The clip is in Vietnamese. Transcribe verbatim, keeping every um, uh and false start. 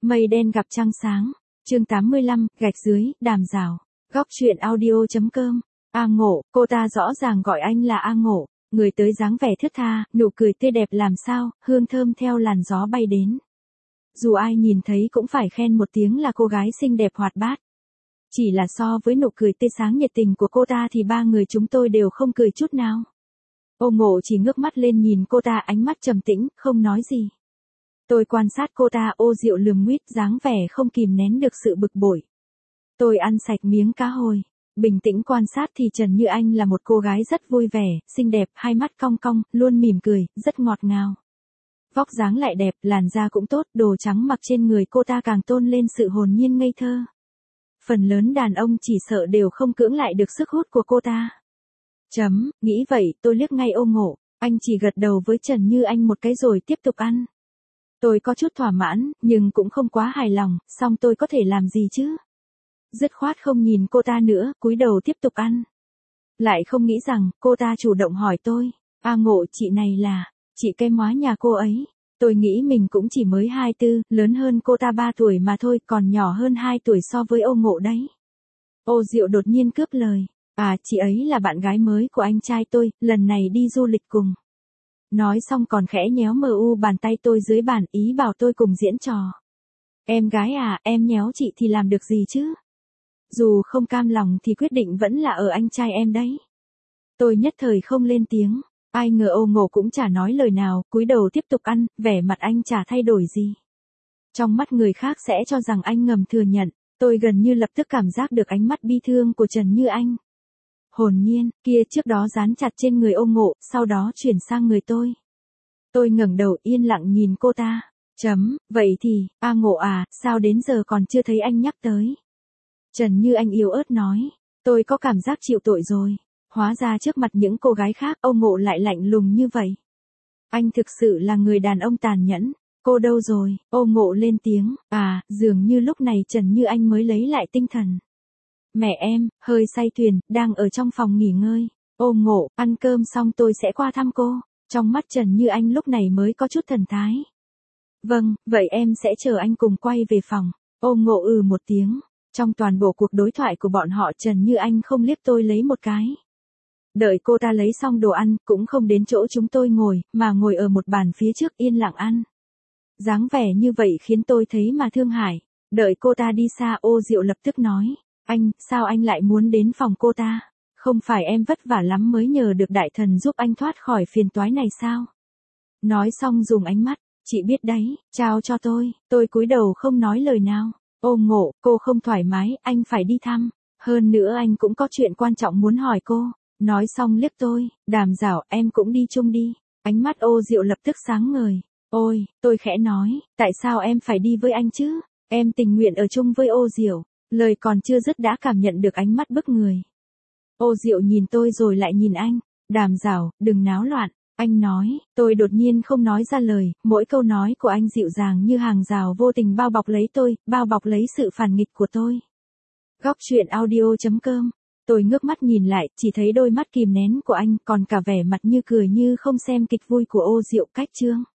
Mây đen gặp trăng sáng. Chương tám mươi lăm, gạch dưới, đàm rào. Góc truyện audio.com. A Ngộ, cô ta rõ ràng gọi anh là A Ngộ, người tới dáng vẻ thướt tha, nụ cười tươi đẹp làm sao, hương thơm theo làn gió bay đến. Dù ai nhìn thấy cũng phải khen một tiếng là cô gái xinh đẹp hoạt bát. Chỉ là so với nụ cười tươi sáng nhiệt tình của cô ta thì ba người chúng tôi đều không cười chút nào. Ô Ngộ chỉ ngước mắt lên nhìn cô ta, ánh mắt trầm tĩnh, không nói gì. Tôi quan sát cô ta, Ô Diệu lườm nguýt, dáng vẻ không kìm nén được sự bực bội. Tôi ăn sạch miếng cá hồi, bình tĩnh quan sát thì Trần Như Anh là một cô gái rất vui vẻ, xinh đẹp, hai mắt cong cong, luôn mỉm cười, rất ngọt ngào. Vóc dáng lại đẹp, làn da cũng tốt, đồ trắng mặc trên người cô ta càng tôn lên sự hồn nhiên ngây thơ. Phần lớn đàn ông chỉ sợ đều không cưỡng lại được sức hút của cô ta. Chấm, nghĩ vậy, tôi liếc ngay Ô Ngộ, anh chỉ gật đầu với Trần Như Anh một cái rồi tiếp tục ăn. Tôi có chút thỏa mãn, nhưng cũng không quá hài lòng, song tôi có thể làm gì chứ? Dứt khoát không nhìn cô ta nữa, cúi đầu tiếp tục ăn. Lại không nghĩ rằng, cô ta chủ động hỏi tôi, A Ngộ, chị này là, chị kem hóa nhà cô ấy. Tôi nghĩ mình cũng chỉ mới hai tư, lớn hơn cô ta ba tuổi mà thôi, còn nhỏ hơn hai tuổi so với Ô Ngộ đấy. Ô Diệu đột nhiên cướp lời, à, chị ấy là bạn gái mới của anh trai tôi, lần này đi du lịch cùng. Nói xong còn khẽ nhéo mờ u bàn tay tôi dưới bàn, ý bảo tôi cùng diễn trò. Em gái à, em nhéo chị thì làm được gì chứ? Dù không cam lòng thì quyết định vẫn là ở anh trai em đấy. Tôi nhất thời không lên tiếng, ai ngờ Ô Ngộ cũng chả nói lời nào, cúi đầu tiếp tục ăn, vẻ mặt anh chả thay đổi gì. Trong mắt người khác sẽ cho rằng anh ngầm thừa nhận, tôi gần như lập tức cảm giác được ánh mắt bi thương của Trần Như Anh. Hồn nhiên, kia trước đó dán chặt trên người Ô Ngộ, sau đó chuyển sang người tôi. Tôi ngẩng đầu yên lặng nhìn cô ta. Chấm, vậy thì, A Ngộ à, sao đến giờ còn chưa thấy anh nhắc tới? Trần Như Anh yếu ớt nói, tôi có cảm giác chịu tội rồi. Hóa ra trước mặt những cô gái khác, Ô Ngộ lại lạnh lùng như vậy. Anh thực sự là người đàn ông tàn nhẫn. Cô đâu rồi? Ô Ngộ lên tiếng, à, dường như lúc này Trần Như Anh mới lấy lại tinh thần. Mẹ em, hơi say thuyền, đang ở trong phòng nghỉ ngơi. Ô Ngộ, ăn cơm xong tôi sẽ qua thăm cô. Trong mắt Trần Như Anh lúc này mới có chút thần thái. Vâng, vậy em sẽ chờ anh cùng quay về phòng. Ô Ngộ ừ một tiếng. Trong toàn bộ cuộc đối thoại của bọn họ, Trần Như Anh không liếc tôi lấy một cái. Đợi cô ta lấy xong đồ ăn, cũng không đến chỗ chúng tôi ngồi, mà ngồi ở một bàn phía trước yên lặng ăn. Dáng vẻ như vậy khiến tôi thấy mà thương hại. Đợi cô ta đi xa, Ô Diệu lập tức nói, anh, sao anh lại muốn đến phòng cô ta? Không phải em vất vả lắm mới nhờ được đại thần giúp anh thoát khỏi phiền toái này sao? Nói xong dùng ánh mắt, chị biết đấy, trao cho tôi, tôi cúi đầu không nói lời nào. Ô Ngộ, cô không thoải mái, anh phải đi thăm. Hơn nữa anh cũng có chuyện quan trọng muốn hỏi cô. Nói xong liếc tôi, đàm rảo, em cũng đi chung đi. Ánh mắt Ô Diệu lập tức sáng ngời. Ôi, tôi khẽ nói, tại sao em phải đi với anh chứ? Em tình nguyện ở chung với Ô Diệu. Lời còn chưa dứt đã cảm nhận được ánh mắt bức người. Ô Diệu nhìn tôi rồi lại nhìn anh. Đàm rảo, đừng náo loạn. Anh nói, tôi đột nhiên không nói ra lời, mỗi câu nói của anh dịu dàng như hàng rào vô tình bao bọc lấy tôi, bao bọc lấy sự phản nghịch của tôi. Góc truyện audio.com. Tôi ngước mắt nhìn lại, chỉ thấy đôi mắt kìm nén của anh, còn cả vẻ mặt như cười như không xem kịch vui của Ô Diệu. Cách chương.